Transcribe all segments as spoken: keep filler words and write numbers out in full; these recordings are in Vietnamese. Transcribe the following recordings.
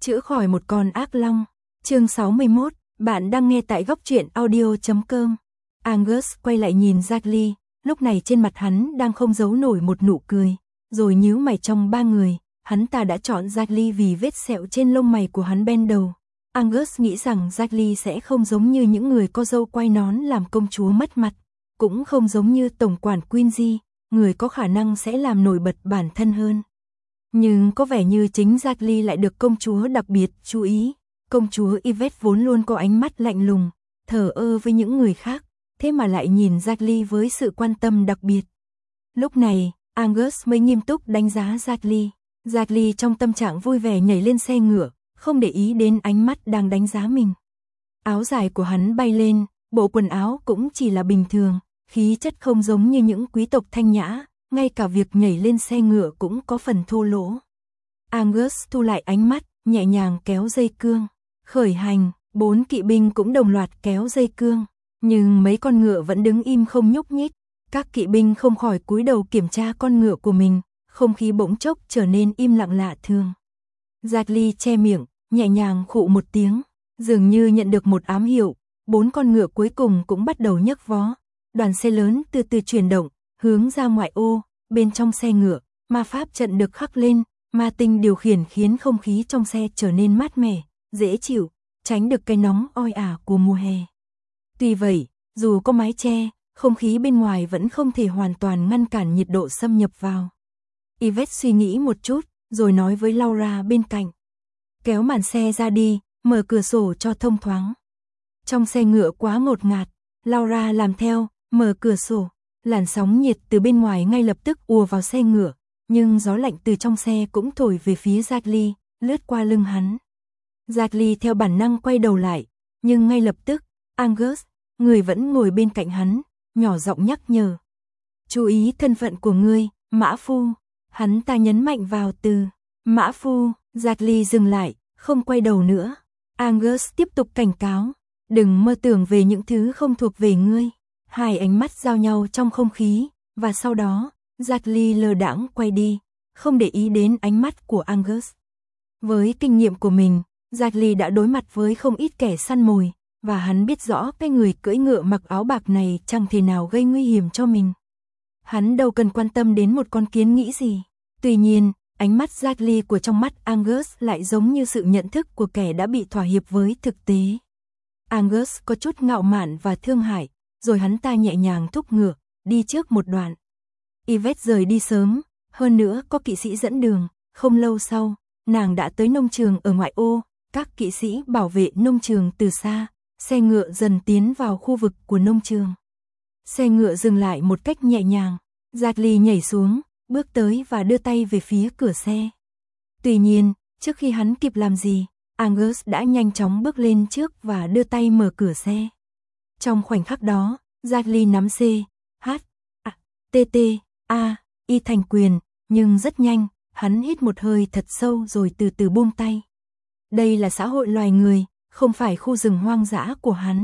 Chữa khỏi một con ác long. Chương sáu mươi mốt, bạn đang nghe tại góc truyện audio chấm com. Angus quay lại nhìn Jackly, lúc này trên mặt hắn đang không giấu nổi một nụ cười, rồi nhíu mày. Trong ba người, hắn ta đã chọn Jackly vì vết sẹo trên lông mày của hắn bên đầu. Angus nghĩ rằng Jackly sẽ không giống như những người có râu quai nón làm công chúa mất mặt, cũng không giống như tổng quản Quincy, người có khả năng sẽ làm nổi bật bản thân hơn. Nhưng có vẻ như chính Jackly lại được công chúa đặc biệt chú ý. Công chúa Yvette vốn luôn có ánh mắt lạnh lùng, thờ ơ với những người khác, thế mà lại nhìn Jackly với sự quan tâm đặc biệt. Lúc này, Angus mới nghiêm túc đánh giá Jackly. Jackly trong tâm trạng vui vẻ nhảy lên xe ngựa, không để ý đến ánh mắt đang đánh giá mình. Áo dài của hắn bay lên, bộ quần áo cũng chỉ là bình thường, khí chất không giống như những quý tộc thanh nhã, ngay cả việc nhảy lên xe ngựa cũng có phần thô lỗ. Angus thu lại ánh mắt, nhẹ nhàng kéo dây cương. Khởi hành, bốn kỵ binh cũng đồng loạt kéo dây cương, nhưng mấy con ngựa vẫn đứng im không nhúc nhích. Các kỵ binh không khỏi cúi đầu kiểm tra con ngựa của mình, không khí bỗng chốc trở nên im lặng lạ thường. Jackly che miệng, nhẹ nhàng khụ một tiếng, dường như nhận được một ám hiệu, bốn con ngựa cuối cùng cũng bắt đầu nhấc vó. Đoàn xe lớn từ từ chuyển động, hướng ra ngoại ô. Bên trong xe ngựa, ma pháp trận được khắc lên, ma tinh điều khiển khiến không khí trong xe trở nên mát mẻ, dễ chịu, tránh được cái nóng oi ả của mùa hè. Tuy vậy, dù có mái che, không khí bên ngoài vẫn không thể hoàn toàn ngăn cản nhiệt độ xâm nhập vào. Yvette suy nghĩ một chút, rồi nói với Laura bên cạnh. Kéo màn xe ra đi, mở cửa sổ cho thông thoáng. Trong xe ngựa quá ngột ngạt, Laura làm theo, mở cửa sổ. Làn sóng nhiệt từ bên ngoài ngay lập tức ùa vào xe ngựa, nhưng gió lạnh từ trong xe cũng thổi về phía Jackly, lướt qua lưng hắn. Jackly theo bản năng quay đầu lại, nhưng ngay lập tức, Angus, người vẫn ngồi bên cạnh hắn, nhỏ giọng nhắc nhở. Chú ý thân phận của ngươi, mã phu. Hắn ta nhấn mạnh vào từ mã phu. Jackly dừng lại, không quay đầu nữa. Angus tiếp tục cảnh cáo, đừng mơ tưởng về những thứ không thuộc về ngươi. Hai ánh mắt giao nhau trong không khí, và sau đó, Jackly lơ đãng quay đi, không để ý đến ánh mắt của Angus. Với kinh nghiệm của mình, Jackly đã đối mặt với không ít kẻ săn mồi, và hắn biết rõ cái người cưỡi ngựa mặc áo bạc này chẳng thể nào gây nguy hiểm cho mình. Hắn đâu cần quan tâm đến một con kiến nghĩ gì. Tuy nhiên, ánh mắt Jackly của trong mắt Angus lại giống như sự nhận thức của kẻ đã bị thỏa hiệp với thực tế. Angus có chút ngạo mạn và thương hại, rồi hắn ta nhẹ nhàng thúc ngựa, đi trước một đoạn. Yvette rời đi sớm, hơn nữa có kỵ sĩ dẫn đường, không lâu sau, nàng đã tới nông trường ở ngoại ô, các kỵ sĩ bảo vệ nông trường từ xa, xe ngựa dần tiến vào khu vực của nông trường. Xe ngựa dừng lại một cách nhẹ nhàng, Jackly nhảy xuống, bước tới và đưa tay về phía cửa xe. Tuy nhiên, trước khi hắn kịp làm gì, Angus đã nhanh chóng bước lên trước và đưa tay mở cửa xe. Trong khoảnh khắc đó, Jackly nắm C, H, A, T, T, A, Y thành quyền, nhưng rất nhanh, hắn hít một hơi thật sâu rồi từ từ buông tay. Đây là xã hội loài người, không phải khu rừng hoang dã của hắn.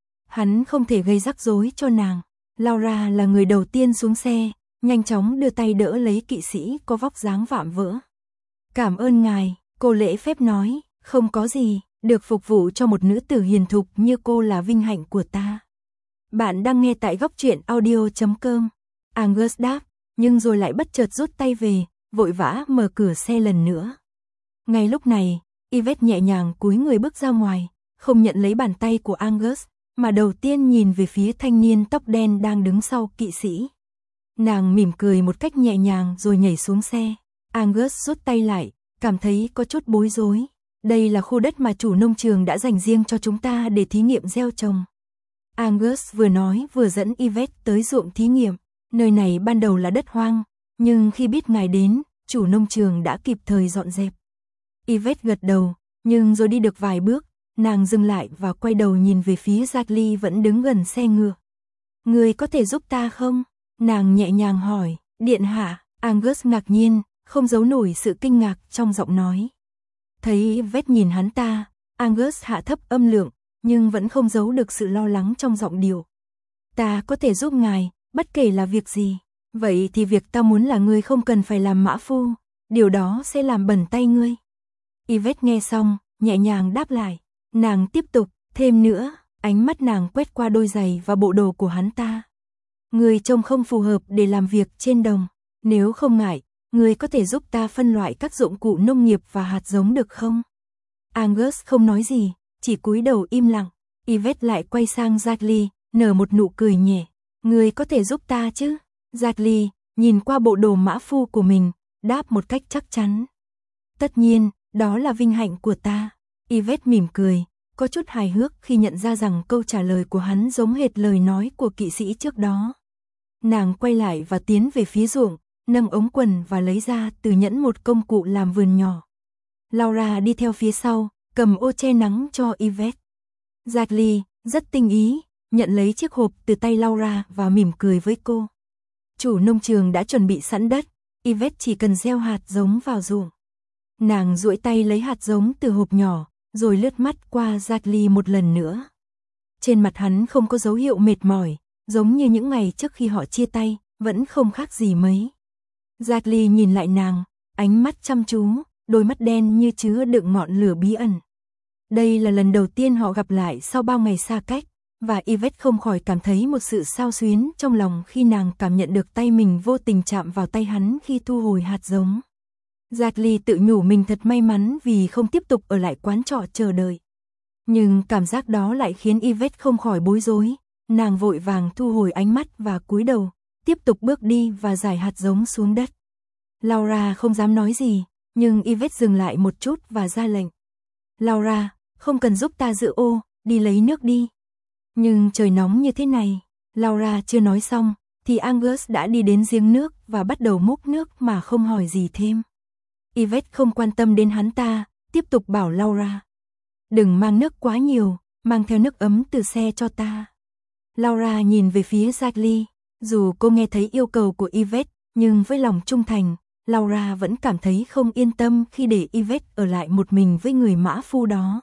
Hắn không thể gây rắc rối cho nàng. Laura là người đầu tiên xuống xe, nhanh chóng đưa tay đỡ lấy kỵ sĩ có vóc dáng vạm vỡ. Cảm ơn ngài, cô lễ phép nói, không có gì. Được phục vụ cho một nữ tử hiền thục như cô là vinh hạnh của ta. Bạn đang nghe tại góc truyện audio chấm com. Angus đáp, nhưng rồi lại bất chợt rút tay về, vội vã mở cửa xe lần nữa. Ngay lúc này, Yvette nhẹ nhàng cúi người bước ra ngoài, không nhận lấy bàn tay của Angus, mà đầu tiên nhìn về phía thanh niên tóc đen đang đứng sau kỵ sĩ. Nàng mỉm cười một cách nhẹ nhàng rồi nhảy xuống xe. Angus rút tay lại, cảm thấy có chút bối rối. Đây là khu đất mà chủ nông trường đã dành riêng cho chúng ta để thí nghiệm gieo trồng. Angus vừa nói vừa dẫn Yvette tới ruộng thí nghiệm. Nơi này ban đầu là đất hoang, nhưng khi biết ngài đến, chủ nông trường đã kịp thời dọn dẹp. Yvette gật đầu, nhưng rồi đi được vài bước, nàng dừng lại và quay đầu nhìn về phía Jackly vẫn đứng gần xe ngựa. Người có thể giúp ta không? Nàng nhẹ nhàng hỏi. Điện hạ. Angus ngạc nhiên, không giấu nổi sự kinh ngạc trong giọng nói. Thấy Yvette nhìn hắn ta, Angus hạ thấp âm lượng, nhưng vẫn không giấu được sự lo lắng trong giọng điệu. Ta có thể giúp ngài, bất kể là việc gì. Vậy thì việc ta muốn là ngươi không cần phải làm mã phu, điều đó sẽ làm bẩn tay ngươi. Yvette nghe xong, nhẹ nhàng đáp lại. Nàng tiếp tục, thêm nữa, ánh mắt nàng quét qua đôi giày và bộ đồ của hắn ta. Người trông không phù hợp để làm việc trên đồng. Nếu không ngại, người có thể giúp ta phân loại các dụng cụ nông nghiệp và hạt giống được không? Angus không nói gì, chỉ cúi đầu im lặng. Yvette lại quay sang Jackie, nở một nụ cười nhẹ. Người có thể giúp ta chứ? Jackie nhìn qua bộ đồ mã phu của mình, đáp một cách chắc chắn. Tất nhiên, đó là vinh hạnh của ta. Yvette mỉm cười, có chút hài hước khi nhận ra rằng câu trả lời của hắn giống hệt lời nói của kỵ sĩ trước đó. Nàng quay lại và tiến về phía ruộng, nâng ống quần và lấy ra từ nhẫn một công cụ làm vườn nhỏ. Laura đi theo phía sau, cầm ô che nắng cho Yvette. Jackie rất tinh ý, nhận lấy chiếc hộp từ tay Laura và mỉm cười với cô. Chủ nông trường đã chuẩn bị sẵn đất, Yvette chỉ cần gieo hạt giống vào ruộng. Nàng duỗi tay lấy hạt giống từ hộp nhỏ, rồi lướt mắt qua Jackie một lần nữa. Trên mặt hắn không có dấu hiệu mệt mỏi, giống như những ngày trước khi họ chia tay, vẫn không khác gì mấy. Jackie nhìn lại nàng, ánh mắt chăm chú, đôi mắt đen như chứa đựng ngọn lửa bí ẩn. Đây là lần đầu tiên họ gặp lại sau bao ngày xa cách, và Yvette không khỏi cảm thấy một sự xao xuyến trong lòng khi nàng cảm nhận được tay mình vô tình chạm vào tay hắn khi thu hồi hạt giống. Jackie tự nhủ mình thật may mắn vì không tiếp tục ở lại quán trọ chờ đợi. Nhưng cảm giác đó lại khiến Yvette không khỏi bối rối, nàng vội vàng thu hồi ánh mắt và cúi đầu, tiếp tục bước đi và rải hạt giống xuống đất. Laura không dám nói gì, nhưng Yvette dừng lại một chút và ra lệnh. Laura, không cần giúp ta giữ ô, đi lấy nước đi. Nhưng trời nóng như thế này, Laura chưa nói xong, thì Angus đã đi đến giếng nước và bắt đầu múc nước mà không hỏi gì thêm. Yvette không quan tâm đến hắn ta, tiếp tục bảo Laura. Đừng mang nước quá nhiều, mang theo nước ấm từ xe cho ta. Laura nhìn về phía Jackie, dù cô nghe thấy yêu cầu của Yvette, nhưng với lòng trung thành, Laura vẫn cảm thấy không yên tâm khi để Yvette ở lại một mình với người mã phu đó.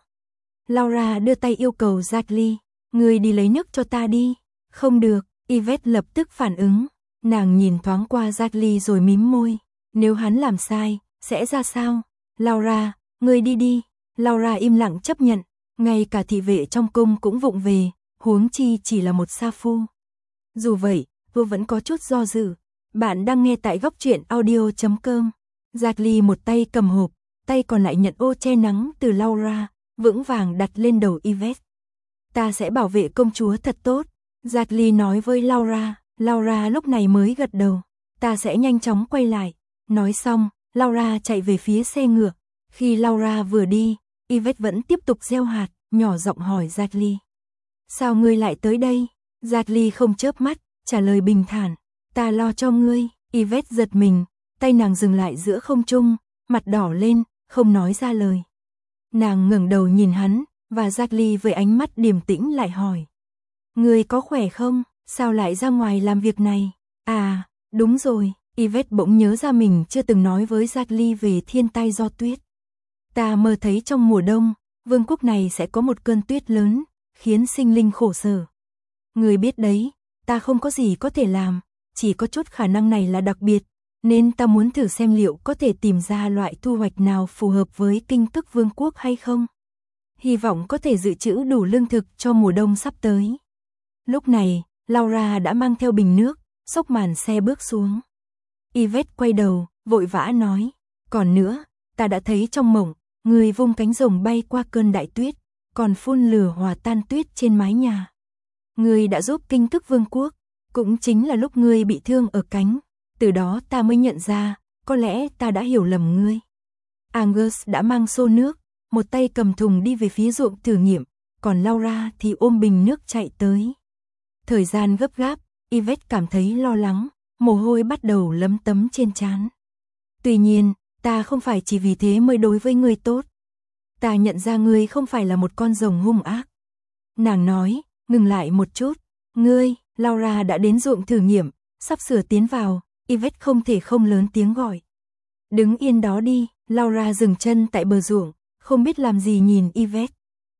Laura đưa tay yêu cầu Jackie, người đi lấy nước cho ta đi. Không được, Yvette lập tức phản ứng. Nàng nhìn thoáng qua Jackie rồi mím môi. Nếu hắn làm sai, sẽ ra sao? Laura, người đi đi. Laura im lặng chấp nhận. Ngay cả thị vệ trong cung cũng vụng về, huống chi chỉ là một sa phu. Dù vậy, cô vẫn có chút do dự. Bạn đang nghe tại góc truyện audio chấm com. Jackie một tay cầm hộp, tay còn lại nhận ô che nắng từ Laura, vững vàng đặt lên đầu Yvette. Ta sẽ bảo vệ công chúa thật tốt. Jackie nói với Laura. Laura lúc này mới gật đầu. Ta sẽ nhanh chóng quay lại. Nói xong, Laura chạy về phía xe ngựa. Khi Laura vừa đi, Yvette vẫn tiếp tục gieo hạt, nhỏ giọng hỏi Jackie. Sao ngươi lại tới đây? Jackie không chớp mắt, trả lời bình thản. Ta lo cho ngươi. Yvette giật mình, tay nàng dừng lại giữa không trung, mặt đỏ lên, không nói ra lời. Nàng ngẩng đầu nhìn hắn, và Jackie với ánh mắt điềm tĩnh lại hỏi. Ngươi có khỏe không? Sao lại ra ngoài làm việc này? À, đúng rồi, Yvette bỗng nhớ ra mình chưa từng nói với Jackie về thiên tai do tuyết. Ta mơ thấy trong mùa đông, vương quốc này sẽ có một cơn tuyết lớn, khiến sinh linh khổ sở. Ngươi biết đấy, ta không có gì có thể làm, chỉ có chút khả năng này là đặc biệt, nên ta muốn thử xem liệu có thể tìm ra loại thu hoạch nào phù hợp với kinh tức vương quốc hay không. Hy vọng có thể dự trữ đủ lương thực cho mùa đông sắp tới. Lúc này, Laura đã mang theo bình nước, xốc màn xe bước xuống. Yvette quay đầu, vội vã nói. Còn nữa, ta đã thấy trong mộng, người vung cánh rồng bay qua cơn đại tuyết, còn phun lửa hòa tan tuyết trên mái nhà. Ngươi đã giúp kinh tức vương quốc, cũng chính là lúc ngươi bị thương ở cánh. Từ đó ta mới nhận ra, có lẽ ta đã hiểu lầm ngươi. Angus đã mang xô nước, một tay cầm thùng đi về phía ruộng thử nghiệm, còn Laura thì ôm bình nước chạy tới. Thời gian gấp gáp, Yvette cảm thấy lo lắng, mồ hôi bắt đầu lấm tấm trên trán. Tuy nhiên, ta không phải chỉ vì thế mới đối với ngươi tốt. Ta nhận ra ngươi không phải là một con rồng hung ác. Nàng nói, ngừng lại một chút. Ngươi, Laura đã đến ruộng thử nghiệm, sắp sửa tiến vào, Yvette không thể không lớn tiếng gọi. Đứng yên đó đi, Laura dừng chân tại bờ ruộng, không biết làm gì nhìn Yvette.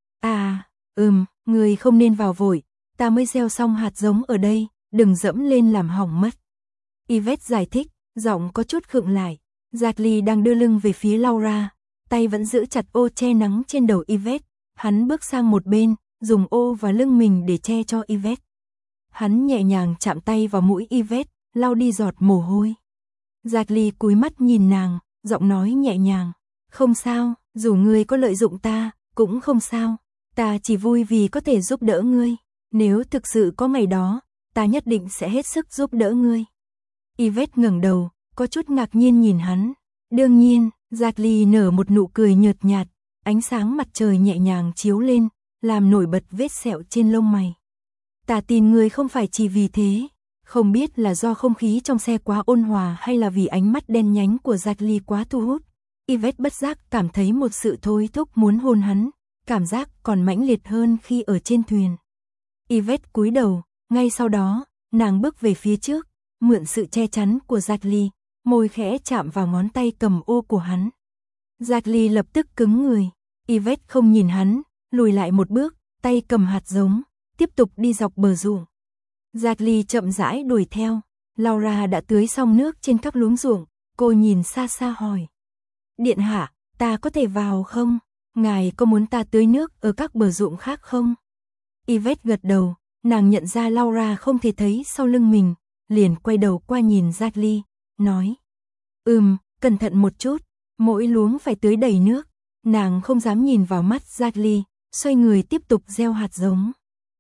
À, ừm, ngươi không nên vào vội, ta mới gieo xong hạt giống ở đây, đừng dẫm lên làm hỏng mất. Yvette giải thích, giọng có chút khựng lại. Jackie đang đưa lưng về phía Laura, tay vẫn giữ chặt ô che nắng trên đầu Yvette. Hắn bước sang một bên, dùng ô và lưng mình để che cho Yvette. Hắn nhẹ nhàng chạm tay vào mũi Yvette, lau đi giọt mồ hôi. Dudley cúi mắt nhìn nàng, giọng nói nhẹ nhàng. Không sao, dù ngươi có lợi dụng ta, cũng không sao. Ta chỉ vui vì có thể giúp đỡ ngươi. Nếu thực sự có ngày đó, ta nhất định sẽ hết sức giúp đỡ ngươi. Yvette ngẩng đầu, có chút ngạc nhiên nhìn hắn. Đương nhiên, Dudley nở một nụ cười nhợt nhạt, ánh sáng mặt trời nhẹ nhàng chiếu lên, làm nổi bật vết sẹo trên lông mày. Ta tin ngươi không phải chỉ vì thế, không biết là do không khí trong xe quá ôn hòa hay là vì ánh mắt đen nhánh của Dudley quá thu hút. Yvette bất giác cảm thấy một sự thôi thúc muốn hôn hắn, cảm giác còn mãnh liệt hơn khi ở trên thuyền. Yvette cúi đầu, ngay sau đó, nàng bước về phía trước, mượn sự che chắn của Dudley, môi khẽ chạm vào ngón tay cầm ô của hắn. Dudley lập tức cứng người, Yvette không nhìn hắn, lùi lại một bước, tay cầm hạt giống, tiếp tục đi dọc bờ ruộng. Dudley chậm rãi đuổi theo, Laura đã tưới xong nước trên các luống ruộng, cô nhìn xa xa hỏi. Điện hạ, ta có thể vào không? Ngài có muốn ta tưới nước ở các bờ ruộng khác không? Yvette gật đầu, nàng nhận ra Laura không thể thấy sau lưng mình, liền quay đầu qua nhìn Dudley, nói. Ừm, cẩn thận một chút, mỗi luống phải tưới đầy nước. Nàng không dám nhìn vào mắt Dudley, xoay người tiếp tục gieo hạt giống.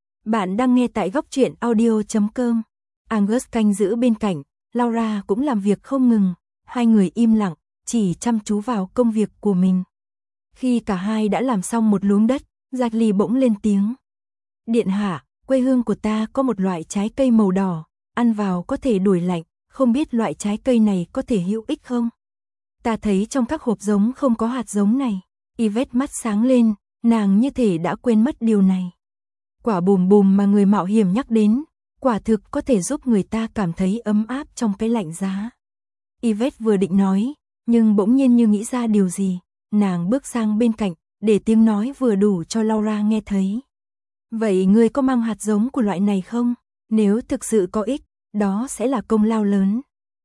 Bạn đang nghe tại góc truyện audio chấm com. Angus canh giữ bên cạnh, Laura cũng làm việc không ngừng, hai người im lặng, chỉ chăm chú vào công việc của mình. Khi cả hai đã làm xong một luống đất, Dudley bỗng lên tiếng. Điện hạ, quê hương của ta có một loại trái cây màu đỏ, ăn vào có thể đuổi lạnh, không biết loại trái cây này có thể hữu ích không? Ta thấy trong các hộp giống không có hạt giống này. Yvette mắt sáng lên, nàng như thể đã quên mất điều này. Quả bùm bùm mà người mạo hiểm nhắc đến, quả thực có thể giúp người ta cảm thấy ấm áp trong cái lạnh giá. Yvette vừa định nói, nhưng bỗng nhiên như nghĩ ra điều gì, nàng bước sang bên cạnh, để tiếng nói vừa đủ cho Laura nghe thấy. Vậy ngươi có mang hạt giống của loại này không? Nếu thực sự có ích, đó sẽ là công lao lớn.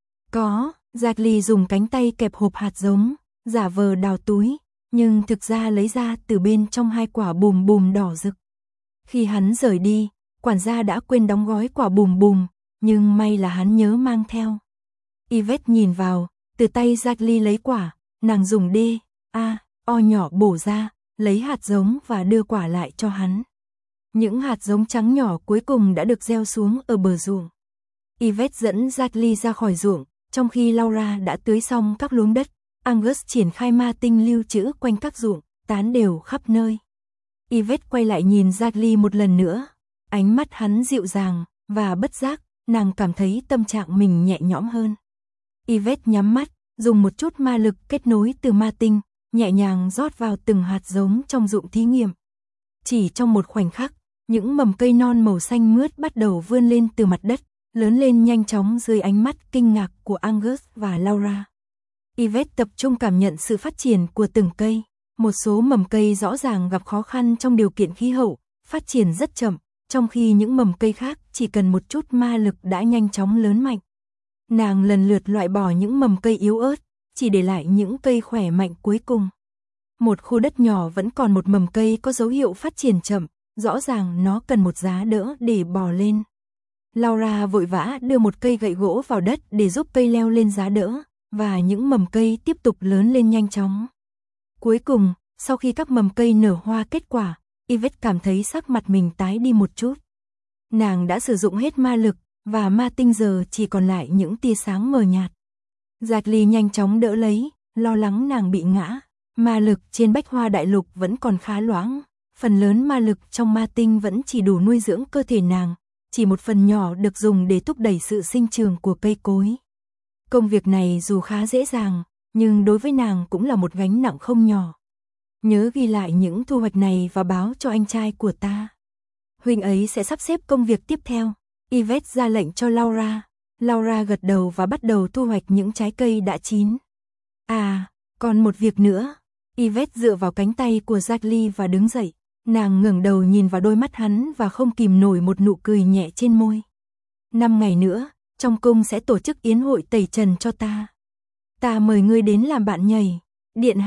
Có, Dudley dùng cánh tay kẹp hộp hạt giống, giả vờ đào túi, nhưng thực ra lấy ra từ bên trong hai quả bùm bùm đỏ rực. Khi hắn rời đi, quản gia đã quên đóng gói quả bùm bùm, nhưng may là hắn nhớ mang theo. Yvette nhìn vào, từ tay Dudley lấy quả, nàng dùng đê, a, o nhỏ bổ ra, lấy hạt giống và đưa quả lại cho hắn. Những hạt giống trắng nhỏ cuối cùng đã được gieo xuống ở bờ ruộng. Yvette dẫn Dudley ra khỏi ruộng, trong khi Laura đã tưới xong các luống đất. Angus triển khai ma tinh lưu trữ quanh các ruộng, tán đều khắp nơi. Yvette quay lại nhìn Dudley một lần nữa, ánh mắt hắn dịu dàng, và bất giác, nàng cảm thấy tâm trạng mình nhẹ nhõm hơn. Yvette nhắm mắt, dùng một chút ma lực kết nối từ ma tinh, nhẹ nhàng rót vào từng hạt giống trong ruộng thí nghiệm. Chỉ trong một khoảnh khắc, những mầm cây non màu xanh mướt bắt đầu vươn lên từ mặt đất, lớn lên nhanh chóng dưới ánh mắt kinh ngạc của Angus và Laura. Yvette tập trung cảm nhận sự phát triển của từng cây. Một số mầm cây rõ ràng gặp khó khăn trong điều kiện khí hậu, phát triển rất chậm, trong khi những mầm cây khác chỉ cần một chút ma lực đã nhanh chóng lớn mạnh. Nàng lần lượt loại bỏ những mầm cây yếu ớt, chỉ để lại những cây khỏe mạnh cuối cùng. Một khu đất nhỏ vẫn còn một mầm cây có dấu hiệu phát triển chậm, rõ ràng nó cần một giá đỡ để bò lên. Laura vội vã đưa một cây gậy gỗ vào đất để giúp cây leo lên giá đỡ, và những mầm cây tiếp tục lớn lên nhanh chóng. Cuối cùng, sau khi các mầm cây nở hoa kết quả, Yvette cảm thấy sắc mặt mình tái đi một chút. Nàng đã sử dụng hết ma lực, và ma tinh giờ chỉ còn lại những tia sáng mờ nhạt. Dudley nhanh chóng đỡ lấy, lo lắng nàng bị ngã. Ma lực trên Bách Hoa Đại Lục vẫn còn khá loãng, phần lớn ma lực trong ma tinh vẫn chỉ đủ nuôi dưỡng cơ thể nàng, chỉ một phần nhỏ được dùng để thúc đẩy sự sinh trưởng của cây cối. Công việc này dù khá dễ dàng, nhưng đối với nàng cũng là một gánh nặng không nhỏ. Nhớ ghi lại những thu hoạch này và báo cho anh trai của ta. Huynh ấy sẽ sắp xếp công việc tiếp theo. Yvette ra lệnh cho Laura. Laura gật đầu và bắt đầu thu hoạch những trái cây đã chín. À, còn một việc nữa. Yvette dựa vào cánh tay của Dudley và đứng dậy. Nàng ngẩng đầu nhìn vào đôi mắt hắn và không kìm nổi một nụ cười nhẹ trên môi. Năm ngày nữa, trong cung sẽ tổ chức yến hội tẩy trần cho ta. Ta mời ngươi đến làm bạn nhảy. Điện hạ,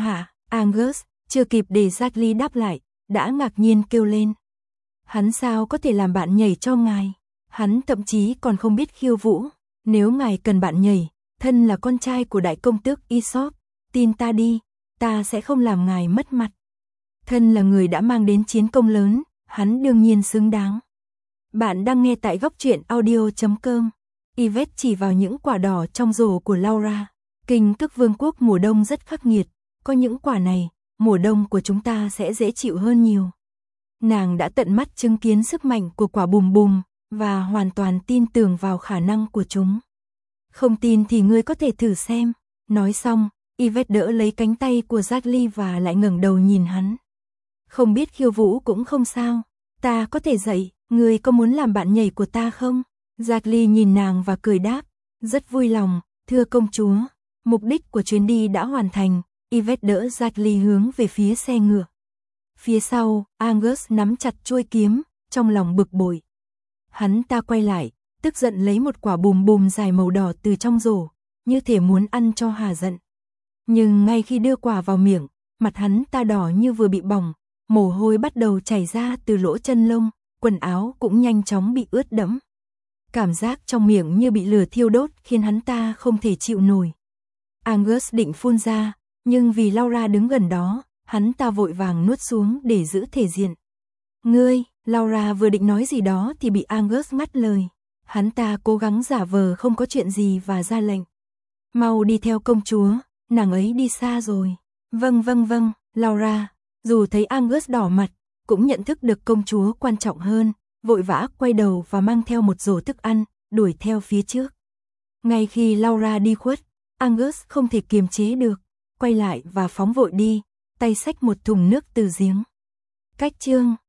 Angus, chưa kịp để Jackie đáp lại, đã ngạc nhiên kêu lên. Hắn sao có thể làm bạn nhảy cho ngài? Hắn thậm chí còn không biết khiêu vũ. Nếu ngài cần bạn nhảy, thân là con trai của đại công tước Aesop, tin ta đi, ta sẽ không làm ngài mất mặt. Thân là người đã mang đến chiến công lớn, hắn đương nhiên xứng đáng. Bạn đang nghe tại góc truyện audio chấm com. Yvette chỉ vào những quả đỏ trong rổ của Laura. Kinh Cực Vương quốc mùa đông rất khắc nghiệt, có những quả này, mùa đông của chúng ta sẽ dễ chịu hơn nhiều. Nàng đã tận mắt chứng kiến sức mạnh của quả bùm bùm, và hoàn toàn tin tưởng vào khả năng của chúng. Không tin thì ngươi có thể thử xem. Nói xong, Yvette đỡ lấy cánh tay của Jackie và lại ngẩng đầu nhìn hắn. Không biết khiêu vũ cũng không sao, ta có thể dạy, ngươi có muốn làm bạn nhảy của ta không? Jackie nhìn nàng và cười đáp, rất vui lòng, thưa công chúa. Mục đích của chuyến đi đã hoàn thành, Yvette đỡ Jackie hướng về phía xe ngựa. Phía sau, Angus nắm chặt chuôi kiếm, trong lòng bực bội. Hắn ta quay lại, tức giận lấy một quả bùm bùm dài màu đỏ từ trong rổ, như thể muốn ăn cho hà giận. Nhưng ngay khi đưa quả vào miệng, mặt hắn ta đỏ như vừa bị bỏng, mồ hôi bắt đầu chảy ra từ lỗ chân lông, quần áo cũng nhanh chóng bị ướt đẫm. Cảm giác trong miệng như bị lửa thiêu đốt khiến hắn ta không thể chịu nổi. Angus định phun ra, nhưng vì Laura đứng gần đó, hắn ta vội vàng nuốt xuống để giữ thể diện. Ngươi, Laura vừa định nói gì đó thì bị Angus ngắt lời. Hắn ta cố gắng giả vờ không có chuyện gì và ra lệnh. Mau đi theo công chúa, nàng ấy đi xa rồi. Vâng vâng vâng, Laura, dù thấy Angus đỏ mặt, cũng nhận thức được công chúa quan trọng hơn, vội vã quay đầu và mang theo một rổ thức ăn, đuổi theo phía trước. Ngay khi Laura đi khuất, Angus không thể kiềm chế được, quay lại và phóng vội đi, tay xách một thùng nước từ giếng. Cách chương